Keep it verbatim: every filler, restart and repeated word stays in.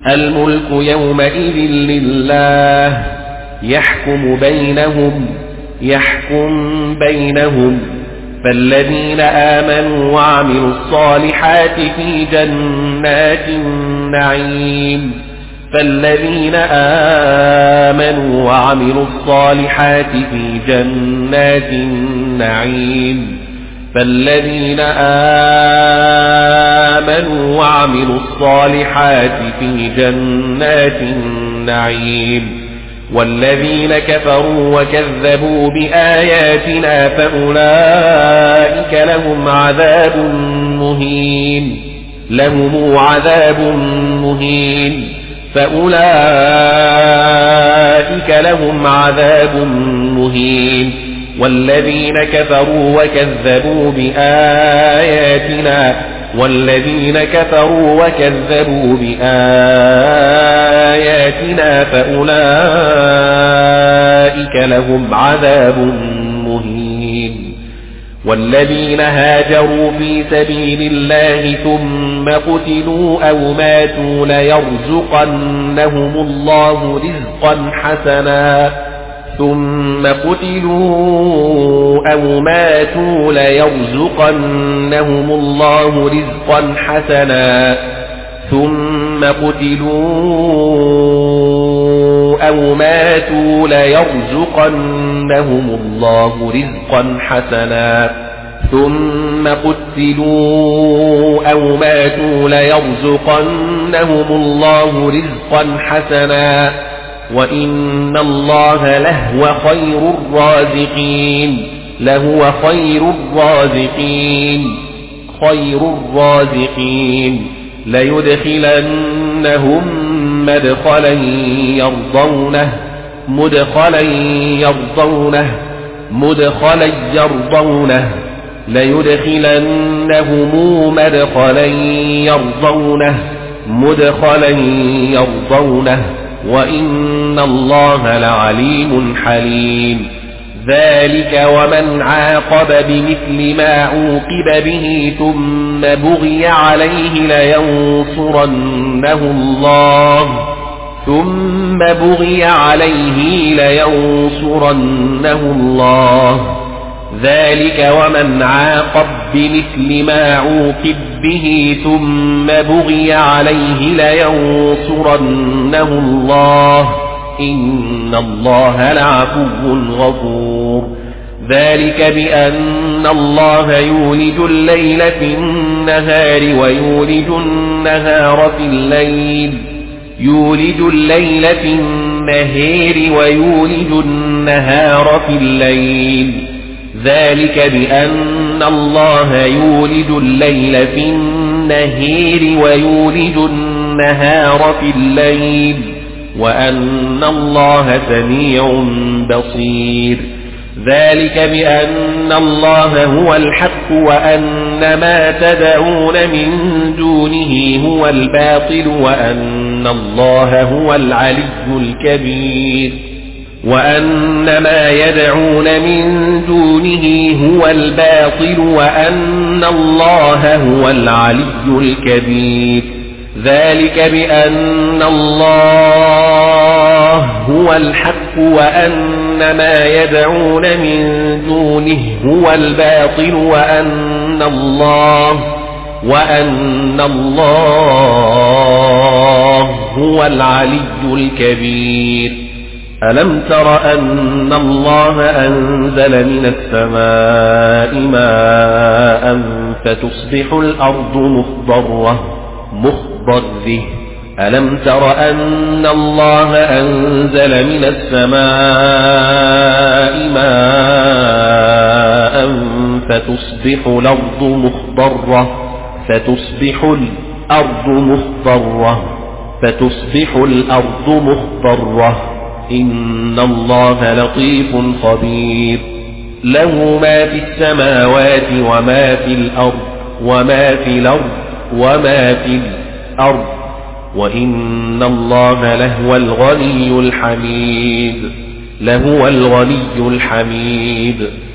الملك يومئذ لله يحكم بينهم يحكم بينهم فالذين آمنوا وعملوا الصالحات في جنات النعيم فالذين آمنوا وعملوا الصالحات في جنات النعيم فالذين آمنوا وعملوا الصالحات في جنات النعيم والذين كفروا وكذبوا بآياتنا فأولئك لهم عذاب مهين لهم عذاب مهين فأولئك لهم عذاب مهين والذين كفروا وكذبوا بآياتنا والذين كفروا وكذبوا بآياتنا فأولئك لهم عذاب مهين والذين هاجروا في سبيل الله ثم قتلوا أو ماتوا ليرزقنهم الله رزقا حسنا ثم قتلوا أو ماتوا ليرزقنهم الله رزقا حسنا ثم قتلوا أو ماتوا ليرزقنهم الله رزقا حسنا ثم قتلوا أو ماتوا ليرزقنهم الله رزقا حسنا وإن الله لهو خير الرازقين لهو خير الرازقين خير الرازقين ليدخلنهم مدخلا يرضونه مدخلا يرضونه مدخلا يرضونه ليدخلنهم مدخلا يرضونه مدخلا يرضونه وإن الله لعليم حليم ذلك ومن عاقب بمثل ما عوقب به ثم بغي عليه لينصرنه الله ثم بغي عليه لينصرنه الله ذلك ومن عاقب بمثل ما عوقب به ثم بغي عليه لينصرنه الله إن الله لعفو غفور ذلك بأن الله يولج الليل في النهار ويولج النهار في الليل يولج الليل في النهار ويولج النهار في الليل ذلك بأن الله يولج الليل في النهار ويولج النهار في الليل وأن الله سميع بصير ذلك بأن الله هو الحق وأن ما تدعون من دونه هو الباطل وأن الله هو العلي الكبير وأن ما يدعون من دونه هو الباطل وأن الله هو العلي الكبير ذلك بأن الله هو الحق وأن ما يدعون من دونه هو الباطل وأن الله وأن الله هو العلي الكبير ألم تر أن الله أنزل من السماء ماء فتصبح الأرض مخضرة مخضرة ألم تر أن الله أنزل من السماء ماء فتصبح الأرض مخضرة فتصبح الأرض مخضرة فتصبح الأرض مخضرة إن الله لطيف خبير له ما في السماوات وما في الأرض وما في الأرض وما في الأرض وإن الله لهو الغني الحميد لهو الغني الحميد